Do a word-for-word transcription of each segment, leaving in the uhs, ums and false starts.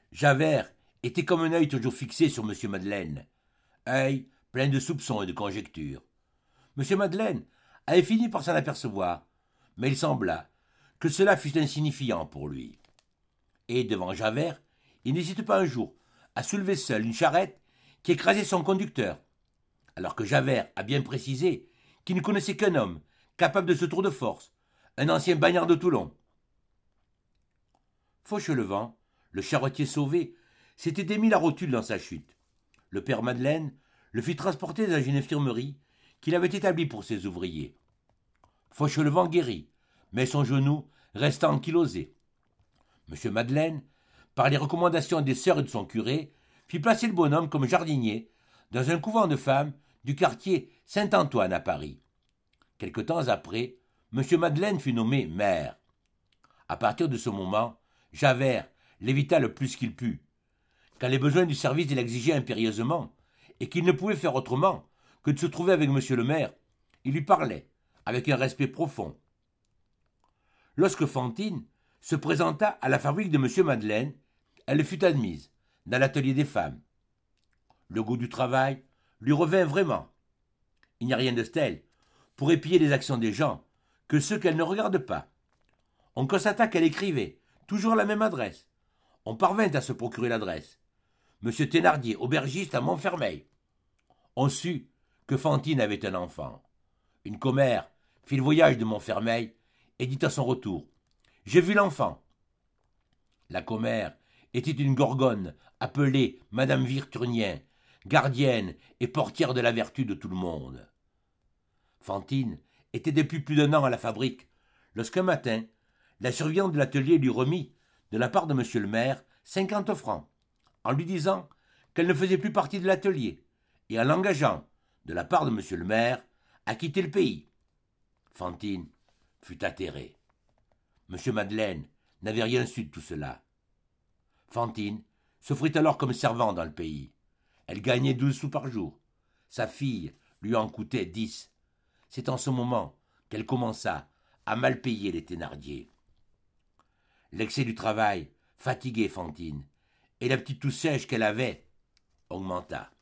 Javert était comme un œil toujours fixé sur M. Madeleine, œil plein de soupçons et de conjectures. M. Madeleine avait fini par s'en apercevoir, mais il sembla que cela fût insignifiant pour lui. Et devant Javert, il n'hésite pas un jour à soulever seul une charrette qui écrasait son conducteur, alors que Javert a bien précisé qu'il ne connaissait qu'un homme capable de ce tour de force, un ancien bagnard de Toulon. Fauchelevent, le charretier sauvé, s'était démis la rotule dans sa chute. Le père Madeleine le fit transporter dans une infirmerie qu'il avait établie pour ses ouvriers. Fauchelevent guérit, mais son genou resta ankylosé. M. Madeleine, par les recommandations des sœurs et de son curé, fit placer le bonhomme comme jardinier dans un couvent de femmes du quartier Saint-Antoine à Paris. Quelque temps après, M. Madeleine fut nommé maire. À partir de ce moment, Javert l'évita le plus qu'il put. Quand les besoins du service l'exigeaient impérieusement, et qu'il ne pouvait faire autrement que de se trouver avec M. le maire, il lui parlait, avec un respect profond. Lorsque Fantine se présenta à la fabrique de M. Madeleine, elle fut admise dans l'atelier des femmes. Le goût du travail lui revint vraiment. Il n'y a rien de tel pour épier les actions des gens que ceux qu'elle ne regarde pas. On constata qu'elle écrivait toujours la même adresse. On parvint à se procurer l'adresse. M. Thénardier, aubergiste à Montfermeil. On sut que Fantine avait un enfant. Une commère fit le voyage de Montfermeil et dit à son retour « J'ai vu l'enfant ». La commère était une gorgone appelée Madame Virturnien, gardienne et portière de la vertu de tout le monde. Fantine était depuis plus d'un an à la fabrique, lorsqu'un matin, la surveillante de l'atelier lui remit, de la part de M. le maire, cinquante francs, en lui disant qu'elle ne faisait plus partie de l'atelier, et en l'engageant, de la part de M. le maire, à quitter le pays. Fantine fut atterrée. M. Madeleine n'avait rien su de tout cela. Fantine s'offrit alors comme servante dans le pays. Elle gagnait douze sous par jour. Sa fille lui en coûtait dix. C'est en ce moment qu'elle commença à mal payer les Thénardier. L'excès du travail fatiguait Fantine, et la petite toux sèche qu'elle avait augmenta.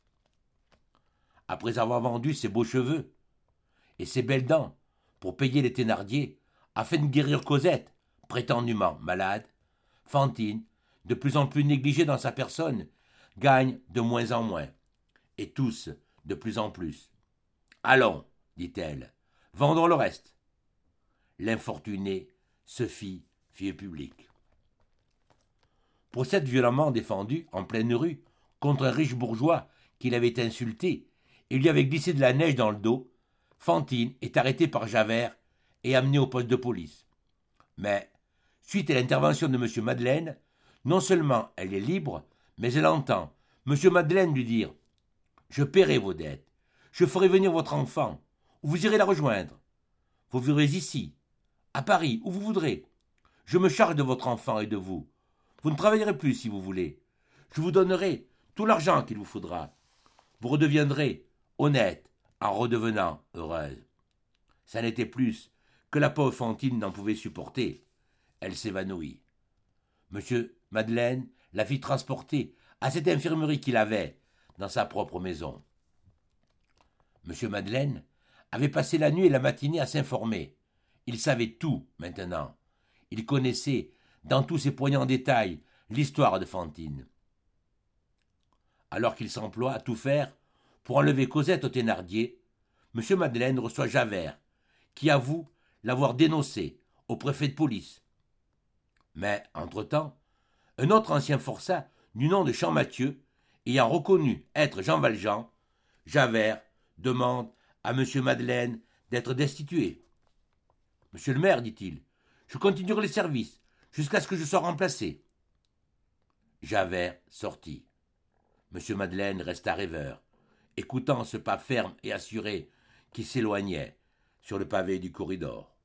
Après avoir vendu ses beaux cheveux et ses belles dents pour payer les Thénardier, afin de guérir Cosette, prétendument malade, Fantine, de plus en plus négligée dans sa personne, gagne de moins en moins, et tous de plus en plus. « Allons, dit-elle, vendons le reste. » L'infortuné se fit fier public. Pour s'être violemment défendu, en pleine rue, contre un riche bourgeois qui l'avait insulté et lui avait glissé de la neige dans le dos, Fantine est arrêtée par Javert et amenée au poste de police. Mais, suite à l'intervention de M. Madeleine, non seulement elle est libre, mais elle entend M. Madeleine lui dire « Je paierai vos dettes, je ferai venir votre enfant, ou vous irez la rejoindre. Vous vivrez ici, à Paris, où vous voudrez. Je me charge de votre enfant et de vous. Vous ne travaillerez plus si vous voulez. Je vous donnerai tout l'argent qu'il vous faudra. Vous redeviendrez honnête en redevenant heureuse. » Ça n'était plus que la pauvre Fantine n'en pouvait supporter. Elle s'évanouit. M. Madeleine la fit transporter à cette infirmerie qu'il avait dans sa propre maison. M. Madeleine avait passé la nuit et la matinée à s'informer. Il savait tout maintenant. Il connaissait, dans tous ses poignants détails, l'histoire de Fantine. Alors qu'il s'emploie à tout faire pour enlever Cosette au Thénardier, M. Madeleine reçoit Javert, qui avoue l'avoir dénoncé au préfet de police. Mais, entre-temps, un autre ancien forçat du nom de Champmathieu, ayant reconnu être Jean Valjean, Javert demande à M. Madeleine d'être destitué. « Monsieur le maire, dit-il, je continuerai les services jusqu'à ce que je sois remplacé. » Javert sortit. M. Madeleine resta rêveur, écoutant ce pas ferme et assuré qui s'éloignait sur le pavé du corridor.